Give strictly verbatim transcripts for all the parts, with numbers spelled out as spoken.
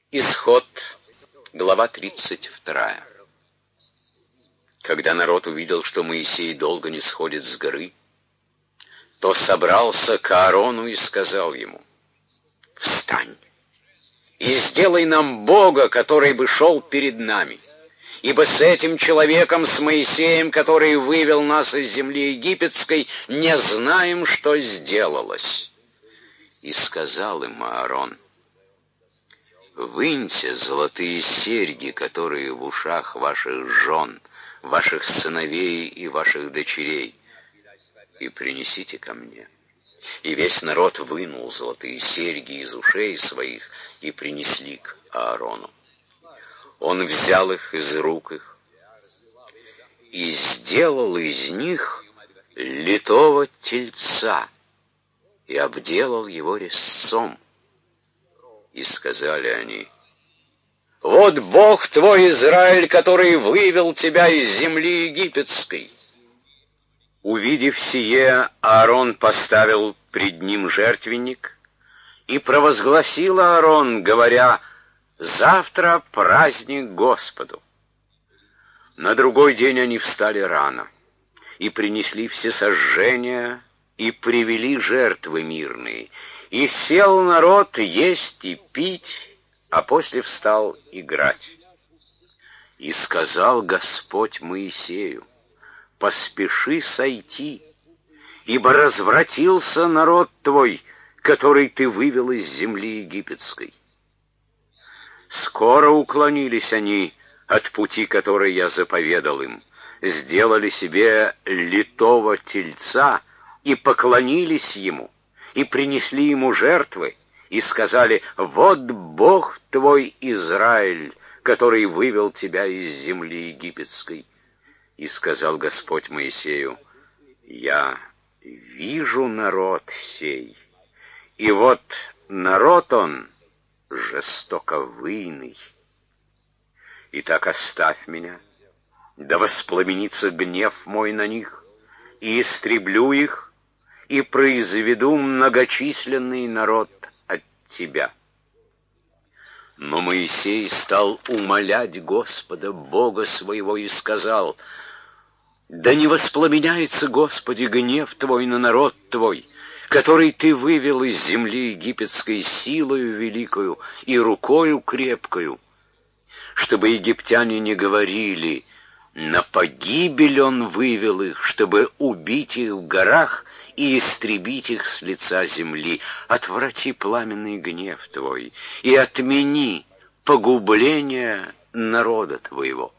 Исход, глава тридцать вторая. Когда народ увидел, что Моисей долго не сходит с горы, то собрался к Аарону и сказал ему: «Встань и сделай нам Бога, который бы шел перед нами, ибо с этим человеком, с Моисеем, который вывел нас из земли египетской, не знаем, что сделалось». И сказал им Аарон: «Выньте золотые серьги, которые в ушах ваших жен, ваших сыновей и ваших дочерей, и принесите ко мне». И весь народ вынул золотые серьги из ушей своих и принесли к Аарону. Он взял их из рук их и сделал из них литого тельца и обделал его резцом. И сказали они: «Вот Бог твой, Израиль, который вывел тебя из земли египетской». Увидев сие, Аарон поставил пред ним жертвенник, и провозгласил Аарон, говоря: «Завтра праздник Господу». На другой день они встали рано, и принесли всесожжения, и привели жертвы мирные, и сел народ есть и пить, а после встал играть. И сказал Господь Моисею: «Поспеши сойти, ибо развратился народ твой, который ты вывел из земли египетской». Скоро уклонились они от пути, который я заповедал им, сделали себе литого тельца и поклонились ему, и принесли ему жертвы, и сказали: «Вот Бог твой, Израиль, который вывел тебя из земли египетской». И сказал Господь Моисею: «Я вижу народ сей, и вот народ он жестоковыйный. Итак, оставь меня, да воспламенится гнев мой на них, и истреблю их, и произведу многочисленный народ от тебя». Но Моисей стал умолять Господа, Бога своего, и сказал: «Да не воспламеняется, Господи, гнев Твой на народ Твой, который Ты вывел из земли египетской силою великою и рукою крепкою, чтобы египтяне не говорили: на погибель Он вывел их, чтобы убить их в горах и истребить их с лица земли. Отврати пламенный гнев Твой и отмени погубление народа Твоего».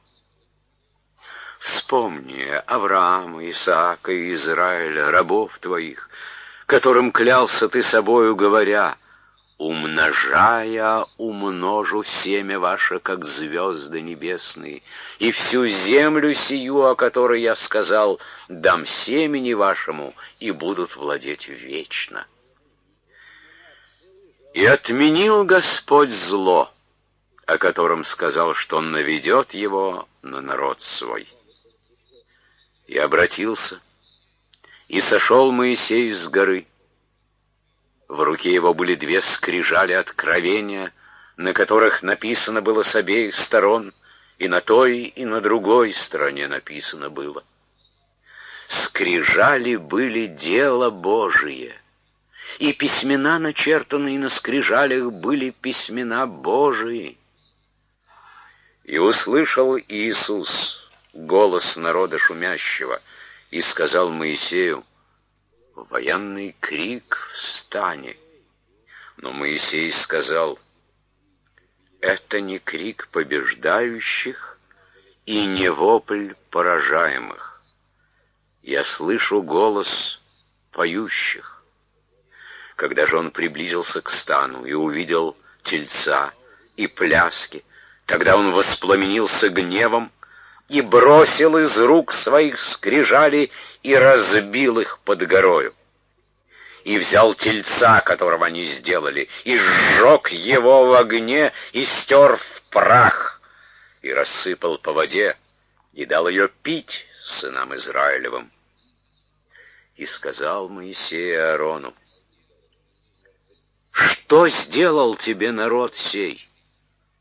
Вспомни Авраама, Исаака и Израиля, рабов Твоих, которым клялся Ты собою, говоря: «Умножая, умножу семя ваше, как звезды небесные, и всю землю сию, о которой я сказал, дам семени вашему, и будут владеть вечно». И отменил Господь зло, о котором сказал, что Он наведет его на народ свой. И обратился, и сошел Моисей с горы. В руке его были две скрижали откровения, на которых написано было с обеих сторон, и на той, и на другой стороне написано было. Скрижали были дело Божие, и письмена, начертанные на скрижалях, были письмена Божии. И услышал Иисус голос народа шумящего, и сказал Моисею: «Военный крик встани». Но Моисей сказал: «Это не крик побеждающих и не вопль поражаемых. Я слышу голос поющих». Когда же он приблизился к стану и увидел тельца и пляски, тогда он воспламенился гневом и бросил из рук своих скрижали и разбил их под горою. И взял тельца, которого они сделали, и сжег его в огне, и стер в прах, и рассыпал по воде, и дал ее пить сынам Израилевым. И сказал Моисей Аарону: «Что сделал тебе народ сей?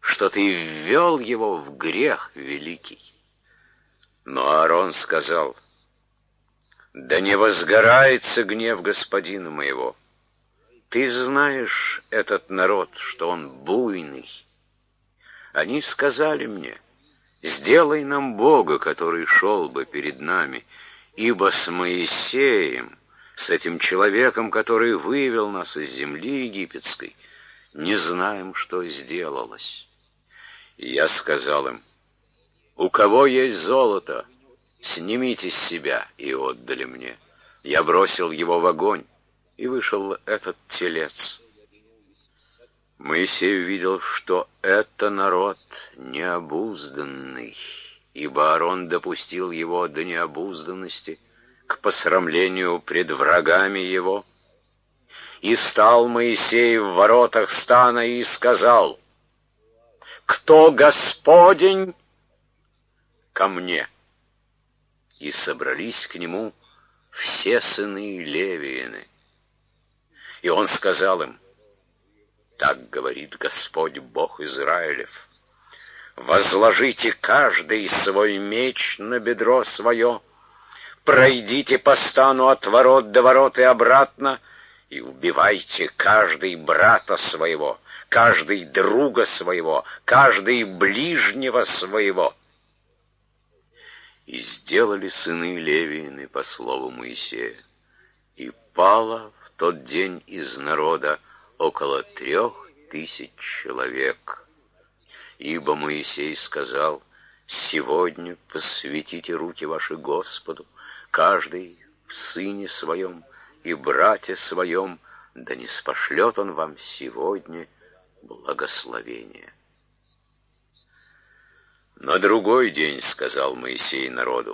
что ты ввел его в грех великий. Но Аарон сказал: да не возгорается гнев господина моего. Ты знаешь этот народ, что он буйный. Они сказали мне: сделай нам Бога, который шел бы перед нами, ибо с Моисеем, с этим человеком, который вывел нас из земли египетской, не знаем, что сделалось. И я сказал им: у кого есть золото, снимите с себя, и отдали мне. Я бросил его в огонь, и вышел этот телец. Моисей увидел, что это народ необузданный, ибо Аарон допустил его до необузданности, к посрамлению пред врагами его. И стал Моисей в воротах стана и сказал: кто Господень, ко мне. И собрались к нему все сыны Левиины. И он сказал им: так говорит Господь Бог Израилев: возложите каждый свой меч на бедро свое, пройдите по стану от ворот до ворот и обратно, и убивайте каждый брата своего, каждый друга своего, каждый ближнего своего. И сделали сыны Левиины по слову Моисея, и пало в тот день из народа около трех тысяч человек. Ибо Моисей сказал: сегодня посвятите руки ваши Господу, каждый в сыне своем и брате своем, да не спошлет он вам сегодня благословение. На другой день сказал Моисей народу: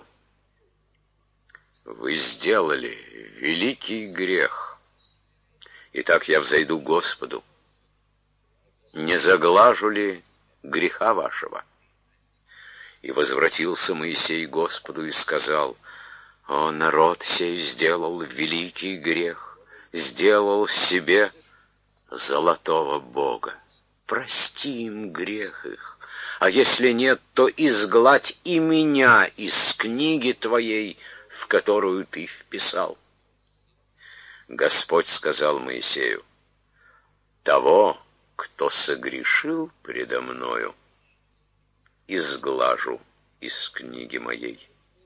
вы сделали великий грех. Итак, я взойду к Господу. Не заглажу ли греха вашего? И возвратился Моисей к Господу и сказал: о, народ сей сделал великий грех, сделал себе золотого бога. Прости им грех их, а если нет, то изгладь и меня из книги твоей, в которую ты вписал. Господь сказал Моисею: того, кто согрешил предо мною, изглажу из книги моей.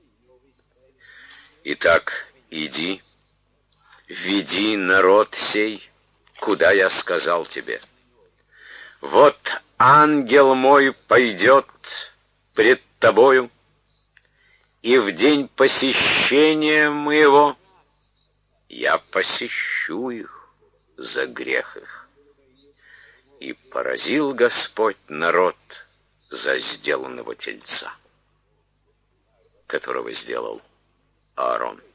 Итак, иди, веди народ сей, куда я сказал тебе. Вот ангел мой пойдет пред тобою, и в день посещения моего я посещу их за грех их. И поразил Господь народ за сделанного тельца, которого сделал Аарон.